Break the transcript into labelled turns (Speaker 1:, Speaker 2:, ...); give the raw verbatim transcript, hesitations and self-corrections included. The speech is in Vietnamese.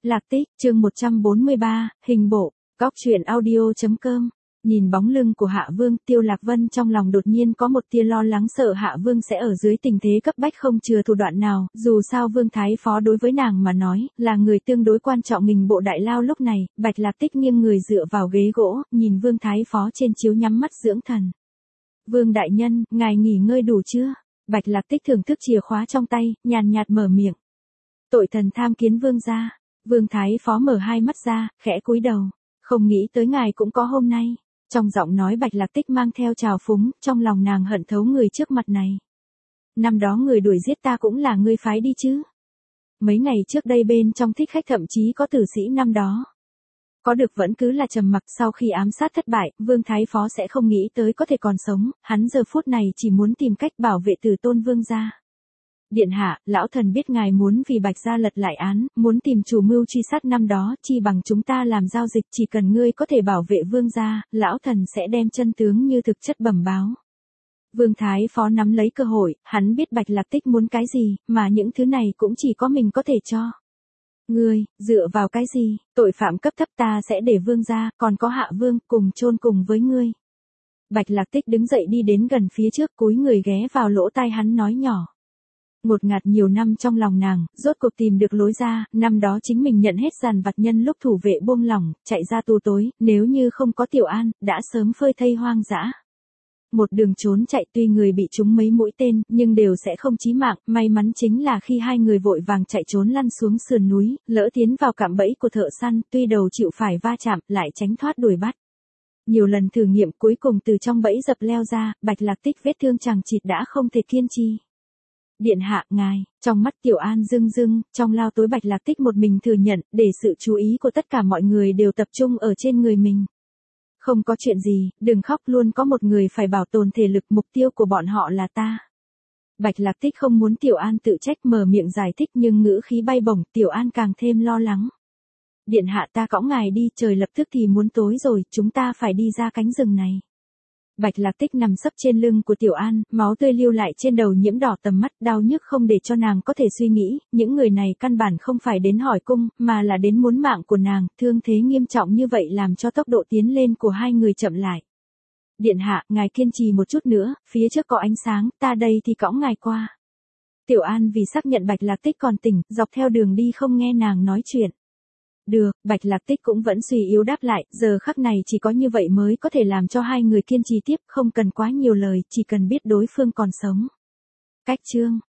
Speaker 1: Lạc Tích, chương một trăm bốn mươi ba, hình bộ, góc truyện audio chấm com. Nhìn bóng lưng của Hạ Vương, Tiêu Lạc Vân trong lòng đột nhiên có một tia lo lắng sợ Hạ Vương sẽ ở dưới tình thế cấp bách không chừa thủ đoạn nào, dù sao Vương Thái Phó đối với nàng mà nói, là người tương đối quan trọng. Mình bộ đại lao lúc này, Bạch Lạc Tích nghiêng người dựa vào ghế gỗ, nhìn Vương Thái Phó trên chiếu nhắm mắt dưỡng thần. Vương đại nhân, ngài nghỉ ngơi đủ chưa? Bạch Lạc Tích thưởng thức chìa khóa trong tay, nhàn nhạt mở miệng. Tội thần tham kiến vương gia. Vương Thái Phó mở hai mắt ra, khẽ cúi đầu. Không nghĩ tới ngài cũng có hôm nay. Trong giọng nói Bạch Lạc Tích mang theo trào phúng, trong lòng nàng hận thấu người trước mặt này. Năm đó người đuổi giết ta cũng là ngươi phái đi chứ. Mấy ngày trước đây bên trong thích khách thậm chí có tử sĩ năm đó. Có được vẫn cứ là trầm mặc. Sau khi ám sát thất bại, Vương Thái Phó sẽ không nghĩ tới có thể còn sống, hắn giờ phút này chỉ muốn tìm cách bảo vệ Tử Tôn vương gia. Điện hạ, lão thần biết ngài muốn vì Bạch gia lật lại án, muốn tìm chủ mưu truy sát năm đó, chi bằng chúng ta làm giao dịch, chỉ cần ngươi có thể bảo vệ vương gia, lão thần sẽ đem chân tướng như thực chất bẩm báo. Vương Thái Phó nắm lấy cơ hội, hắn biết Bạch Lạc Tích muốn cái gì, mà những thứ này cũng chỉ có mình có thể cho. Ngươi, dựa vào cái gì, tội phạm cấp thấp ta sẽ để vương gia, còn có Hạ Vương, cùng chôn cùng với ngươi. Bạch Lạc Tích đứng dậy đi đến gần phía trước, cúi người ghé vào lỗ tai hắn nói nhỏ. Ngột ngạt nhiều năm trong lòng nàng, rốt cuộc tìm được lối ra, năm đó chính mình nhận hết dàn vặt nhân lúc thủ vệ buông lỏng, chạy ra tù tối, nếu như không có Tiểu An, đã sớm phơi thây hoang dã. Một đường trốn chạy tuy người bị trúng mấy mũi tên, nhưng đều sẽ không chí mạng, may mắn chính là khi hai người vội vàng chạy trốn lăn xuống sườn núi, lỡ tiến vào cạm bẫy của thợ săn, tuy đầu chịu phải va chạm, lại tránh thoát đuổi bắt. Nhiều lần thử nghiệm cuối cùng từ trong bẫy dập leo ra, Bạch Lạc Tích vết thương chằng chịt đã không thể kiên trì. Điện hạ, ngài, trong mắt Tiểu An rưng rưng, trong lao tối Bạch Lạc Tích một mình thừa nhận, để sự chú ý của tất cả mọi người đều tập trung ở trên người mình. Không có chuyện gì, đừng khóc, luôn có một người phải bảo tồn thể lực, mục tiêu của bọn họ là ta. Bạch Lạc Tích không muốn Tiểu An tự trách, mở miệng giải thích nhưng ngữ khí bay bổng, Tiểu An càng thêm lo lắng. Điện hạ, ta cõng ngài đi, trời lập tức thì muốn tối rồi, chúng ta phải đi ra cánh rừng này. Bạch Lạc Tích nằm sấp trên lưng của Tiểu An, máu tươi lưu lại trên đầu nhiễm đỏ tầm mắt, đau nhức không để cho nàng có thể suy nghĩ, những người này căn bản không phải đến hỏi cung, mà là đến muốn mạng của nàng, thương thế nghiêm trọng như vậy làm cho tốc độ tiến lên của hai người chậm lại. Điện hạ, ngài kiên trì một chút nữa, phía trước có ánh sáng, ta đây thì cõng ngài qua. Tiểu An vì xác nhận Bạch Lạc Tích còn tỉnh, dọc theo đường đi không nghe nàng nói chuyện. Được, Bạch Lạc Tích cũng vẫn suy yếu đáp lại, giờ khắc này chỉ có như vậy mới có thể làm cho hai người kiên trì tiếp, không cần quá nhiều lời, chỉ cần biết đối phương còn sống. Cách chương